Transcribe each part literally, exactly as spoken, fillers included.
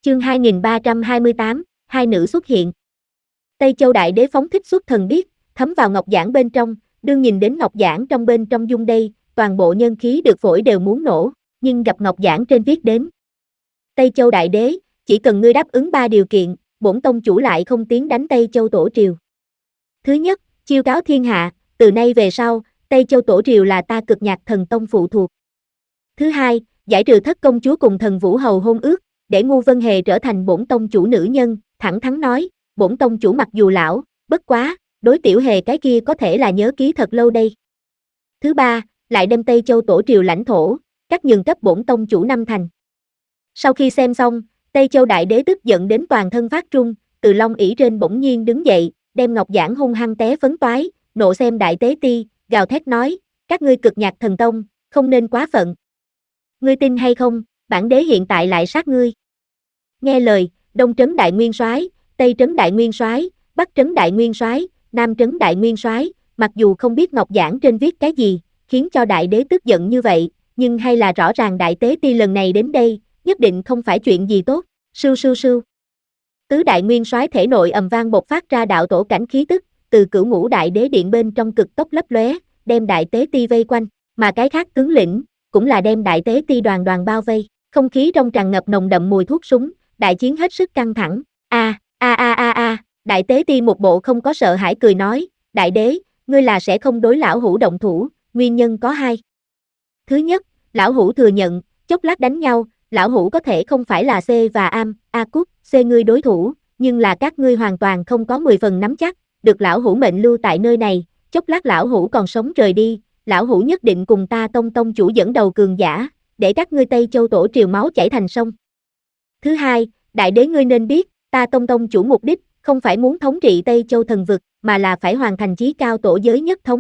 Chương hai nghìn ba trăm hai mươi tám, hai nữ xuất hiện. Tây Châu Đại Đế phóng thích xuất thần biết, thấm vào ngọc giản bên trong, đương nhìn đến ngọc giản trong bên trong dung đây, toàn bộ nhân khí được phổi đều muốn nổ, nhưng gặp ngọc giản trên viết đến. Tây Châu Đại Đế, chỉ cần ngươi đáp ứng ba điều kiện, bổn tông chủ lại không tiến đánh Tây Châu Tổ Triều. Thứ nhất, chiêu cáo thiên hạ, từ nay về sau, Tây Châu Tổ Triều là ta Cực Nhạc Thần Tông phụ thuộc. Thứ hai, giải trừ thất công chúa cùng thần Vũ Hầu hôn ước, để Ngu Vân Hề trở thành bổn tông chủ nữ nhân, thẳng thắn nói, bổn tông chủ mặc dù lão, bất quá, đối tiểu hề cái kia có thể là nhớ ký thật lâu đây. Thứ ba, lại đem Tây Châu Tổ Triều lãnh thổ, cắt nhường cấp bổn tông chủ năm thành. Sau khi xem xong, Tây Châu Đại Đế tức giận đến toàn thân phát trung, từ long ỷ trên bỗng nhiên đứng dậy, đem ngọc giản hung hăng té phấn toái, nộ xem Đại Tế Ti, gào thét nói, các ngươi Cực Nhạc Thần Tông, không nên quá phận. Ngươi tin hay không, bản đế hiện tại lại sát ngươi. Nghe lời, Đông Trấn Đại Nguyên Soái, Tây Trấn Đại Nguyên Soái, Bắc Trấn Đại Nguyên Soái, Nam Trấn Đại Nguyên Soái, mặc dù không biết ngọc giản trên viết cái gì, khiến cho Đại Đế tức giận như vậy, nhưng hay là rõ ràng Đại Tế Ti lần này đến đây, nhất định không phải chuyện gì tốt. Sưu sưu sưu. Tứ Đại Nguyên Soái thể nội ầm vang bộc phát ra đạo tổ cảnh khí tức, từ Cửu Ngũ Đại Đế điện bên trong cực tốc lấp lóe, đem Đại Tế Ti vây quanh, mà cái khác tướng lĩnh cũng là đem Đại Tế Ti đoàn đoàn bao vây, không khí trong tràn ngập nồng đậm mùi thuốc súng, đại chiến hết sức căng thẳng. A a a a a, Đại Tế Ti một bộ không có sợ hãi cười nói, Đại Đế, ngươi là sẽ không đối lão hủ động thủ, nguyên nhân có hai. Thứ nhất, lão hủ thừa nhận, chốc lát đánh nhau, lão hủ có thể không phải là C và Am, A Cút, C ngươi đối thủ, nhưng là các ngươi hoàn toàn không có mười phần nắm chắc, được lão hủ mệnh lưu tại nơi này, chốc lát lão hủ còn sống rời đi, lão hủ nhất định cùng ta tông tông chủ dẫn đầu cường giả, để các ngươi Tây Châu Tổ Triều máu chảy thành sông. Thứ hai, Đại Đế ngươi nên biết, ta tông tông chủ mục đích, không phải muốn thống trị Tây Châu thần vực, mà là phải hoàn thành chí cao tổ giới nhất thống.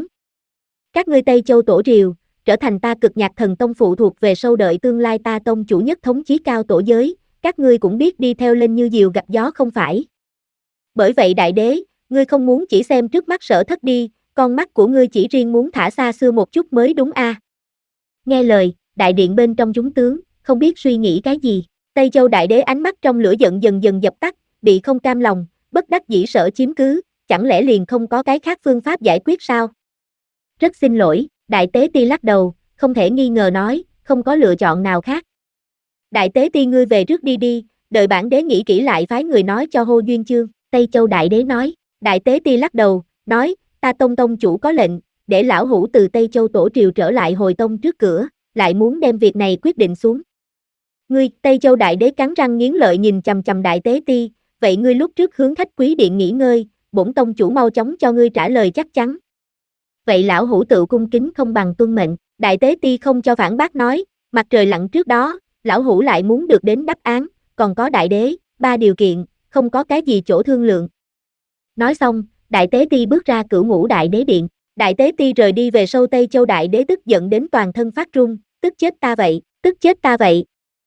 Các ngươi Tây Châu Tổ Triều, trở thành ta Cực Nhạc Thần Tông phụ thuộc về sau đợi tương lai ta tông chủ nhất thống chí cao tổ giới, các ngươi cũng biết đi theo lên như diều gặp gió không phải. Bởi vậy Đại Đế, ngươi không muốn chỉ xem trước mắt sở thất đi, con mắt của ngươi chỉ riêng muốn thả xa xưa một chút mới đúng a. À. Nghe lời, đại điện bên trong chúng tướng, không biết suy nghĩ cái gì, Tây Châu Đại Đế ánh mắt trong lửa giận dần dần dập tắt, bị không cam lòng, bất đắc dĩ sợ chiếm cứ, chẳng lẽ liền không có cái khác phương pháp giải quyết sao? Rất xin lỗi, Đại Tế Ti lắc đầu, không thể nghi ngờ nói, không có lựa chọn nào khác. Đại Tế Ti ngươi về trước đi đi, đợi bản đế nghĩ kỹ lại phái người nói cho Hô Duyên Chương, Tây Châu Đại Đế nói, Đại Tế Ti lắc đầu, nói, ta tông tông chủ có lệnh, để lão hủ từ Tây Châu Tổ Triều trở lại hồi tông trước cửa, lại muốn đem việc này quyết định xuống. Ngươi, Tây Châu Đại Đế cắn răng nghiến lợi nhìn chằm chằm Đại Tế Ti, vậy ngươi lúc trước hướng khách quý điện nghỉ ngơi, bổn tông chủ mau chóng cho ngươi trả lời chắc chắn. Vậy lão hủ tự cung kính không bằng tuân mệnh, Đại Tế Ti không cho phản bác nói, mặt trời lặn trước đó, lão hủ lại muốn được đến đáp án, còn có Đại Đế, ba điều kiện, không có cái gì chỗ thương lượng. Nói xong, Đại Tế Ti bước ra Cửu Ngũ Đại Đế điện, Đại Tế Ti rời đi về sâu Tây Châu Đại Đế tức giận đến toàn thân phát run, tức chết ta vậy, tức chết ta vậy.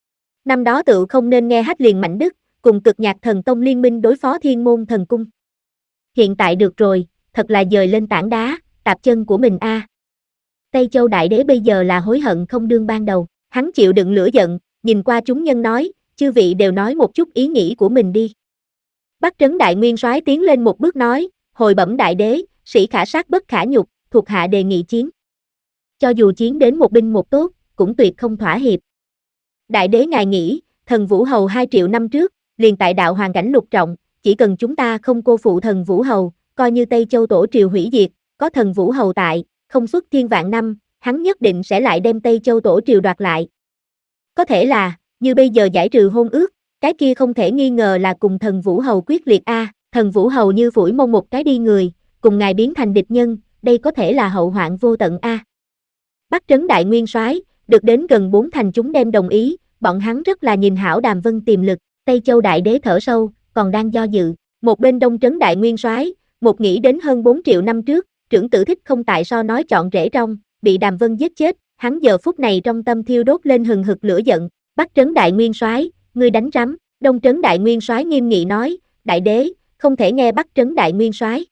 Năm đó tự không nên nghe Hách Liền Mạnh Đức, cùng Cực Nhạc Thần Tông liên minh đối phó Thiên Môn Thần Cung. Hiện tại được rồi, thật là dời lên tảng đá, tạp chân của mình a. À. Tây Châu Đại Đế bây giờ là hối hận không đương ban đầu, hắn chịu đựng lửa giận, nhìn qua chúng nhân nói, chư vị đều nói một chút ý nghĩ của mình đi. Bắc Trấn Đại Nguyên Soái tiến lên một bước nói, hồi bẩm Đại Đế, sĩ khả sát bất khả nhục, thuộc hạ đề nghị chiến. Cho dù chiến đến một binh một tốt, cũng tuyệt không thỏa hiệp. Đại Đế ngài nghĩ, thần Vũ Hầu hai triệu năm trước, liền tại đạo hoàn cảnh lục trọng, chỉ cần chúng ta không cô phụ thần Vũ Hầu, coi như Tây Châu Tổ Triều hủy diệt, có thần Vũ Hầu tại, không xuất thiên vạn năm, hắn nhất định sẽ lại đem Tây Châu Tổ Triều đoạt lại. Có thể là, như bây giờ giải trừ hôn ước, cái kia không thể nghi ngờ là cùng thần Vũ Hầu quyết liệt a. À, thần Vũ Hầu như phủi mông một cái đi người, cùng ngài biến thành địch nhân, đây có thể là hậu hoạn vô tận a. À. Bắc Trấn Đại Nguyên Soái, được đến gần bốn thành chúng đem đồng ý, bọn hắn rất là nhìn hảo Đàm Vân tiềm lực, Tây Châu Đại Đế thở sâu, còn đang do dự. Một bên Đông Trấn Đại Nguyên Soái, một nghĩ đến hơn bốn triệu năm trước, trưởng tử Thích Không tại so nói chọn rễ trong, bị Đàm Vân giết chết, hắn giờ phút này trong tâm thiêu đốt lên hừng hực lửa giận. Bắc Trấn Đại Nguyên Soái, ngươi đánh rắm. Đông Trấn Đại Nguyên Soái nghiêm nghị nói, Đại Đế, không thể nghe Bắc Trấn Đại Nguyên Soái.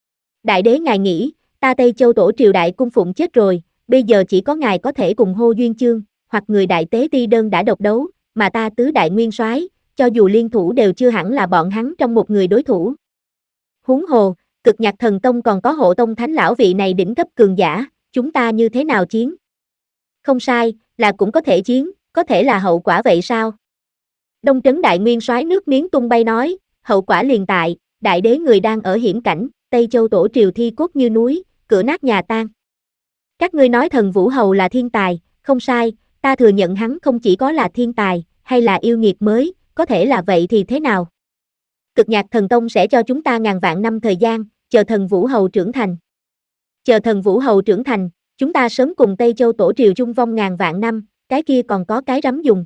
Đại Đế ngài nghĩ, ta Tây Châu Tổ Triều Đại cung phụng chết rồi, bây giờ chỉ có ngài có thể cùng Hô Duyên Chương, hoặc người Đại Tế Ti đơn đã độc đấu, mà ta Tứ Đại Nguyên Soái, cho dù liên thủ đều chưa hẳn là bọn hắn trong một người đối thủ. Huống hồ, Cực Nhạc Thần Tông còn có Hộ Tông Thánh Lão vị này đỉnh cấp cường giả, chúng ta như thế nào chiến? Không sai, là cũng có thể chiến, có thể là hậu quả vậy sao? Đông Trấn Đại Nguyên Soái nước miếng tung bay nói, hậu quả liền tại, đại đế người đang ở hiểm cảnh, Tây Châu tổ triều thi cốt như núi, cửa nát nhà tan. Các ngươi nói thần Vũ Hầu là thiên tài, không sai, ta thừa nhận hắn không chỉ có là thiên tài, hay là yêu nghiệt mới, có thể là vậy thì thế nào? Cực Nhạc Thần Tông sẽ cho chúng ta ngàn vạn năm thời gian, chờ thần Vũ Hầu trưởng thành. Chờ thần Vũ Hầu trưởng thành, chúng ta sớm cùng Tây Châu tổ triều chung vong ngàn vạn năm, cái kia còn có cái rắm dùng.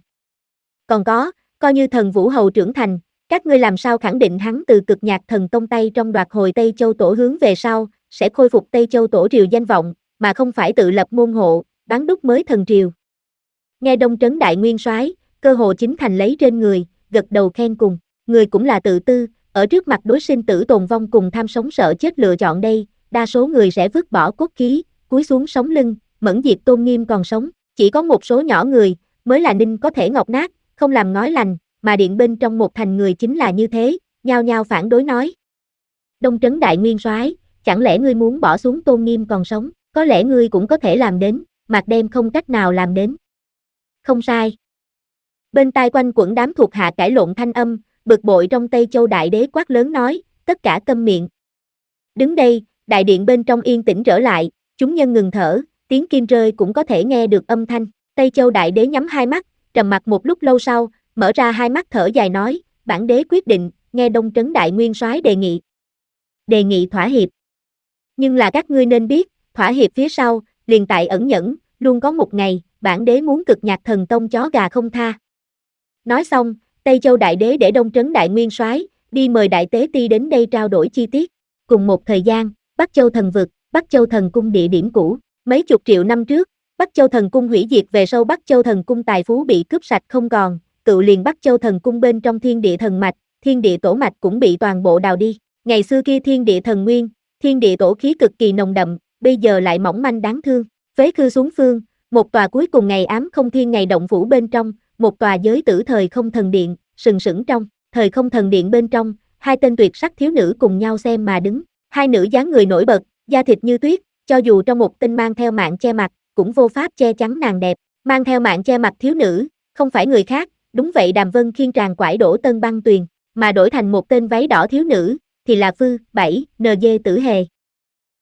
Còn có, coi như thần Vũ Hầu trưởng thành, các ngươi làm sao khẳng định hắn từ Cực Nhạc Thần Tông tay trong đoạt hồi Tây Châu tổ hướng về sau, sẽ khôi phục Tây Châu tổ triều danh vọng, mà không phải tự lập môn hộ, bán đúc mới thần triều. Nghe Đông Trấn Đại Nguyên Soái, cơ hồ chính thành lấy trên người, gật đầu khen cùng, người cũng là tự tư, ở trước mặt đối sinh tử tồn vong cùng tham sống sợ chết lựa chọn đây, đa số người sẽ vứt bỏ cốt khí, cúi xuống sống lưng, mẫn diệt tôn nghiêm còn sống, chỉ có một số nhỏ người, mới là ninh có thể ngọc nát, không làm ngói lành, mà điện bên trong một thành người chính là như thế, nhao nhao phản đối nói. Đông Trấn Đại Nguyên Soái, chẳng lẽ ngươi muốn bỏ xuống tôn nghiêm còn sống, có lẽ ngươi cũng có thể làm đến, Mạc Đem không cách nào làm đến. Không sai. Bên tai quanh quẩn đám thuộc hạ cãi lộn thanh âm, bực bội trong Tây Châu đại đế quát lớn nói, tất cả câm miệng. Đứng đây, đại điện bên trong yên tĩnh trở lại, chúng nhân ngừng thở, tiếng kim rơi cũng có thể nghe được âm thanh. Tây Châu đại đế nhắm hai mắt, trầm mặc một lúc lâu sau, mở ra hai mắt thở dài nói, bản đế quyết định, nghe Đông Trấn Đại Nguyên Soái đề nghị. Đề nghị thỏa hiệp. Nhưng là các ngươi nên biết, thỏa hiệp phía sau, liền tại ẩn nhẫn, luôn có một ngày, bản đế muốn Cực Nhạc Thần Tông chó gà không tha. Nói xong, Tây Châu đại đế để Đông Trấn Đại Nguyên Soái đi mời đại tế ti đến đây trao đổi chi tiết. Cùng một thời gian, Bắc Châu Thần Vực, Bắc Châu Thần Cung địa điểm cũ, mấy chục triệu năm trước, Bắc Châu Thần Cung hủy diệt về sau Bắc Châu Thần Cung tài phú bị cướp sạch không còn, cựu liền Bắc Châu Thần Cung bên trong thiên địa thần mạch, thiên địa tổ mạch cũng bị toàn bộ đào đi. Ngày xưa kia thiên địa thần nguyên, thiên địa tổ khí cực kỳ nồng đậm, bây giờ lại mỏng manh đáng thương. Phế khư xuống phương, một tòa cuối cùng ngày ám không thiên ngày động phủ bên trong, một tòa giới tử thời không thần điện, sừng sững trong, thời không thần điện bên trong, hai tên tuyệt sắc thiếu nữ cùng nhau xem mà đứng, hai nữ dáng người nổi bật, da thịt như tuyết, cho dù trong một tinh mang theo mạng che mặt, cũng vô pháp che chắn nàng đẹp, mang theo mạng che mặt thiếu nữ, không phải người khác, đúng vậy Đàm Vân Khiên tràn quải đổ Tân Băng Tuyền, mà đổi thành một tên váy đỏ thiếu nữ, thì là Phư, bảy, en giê Tử Hề.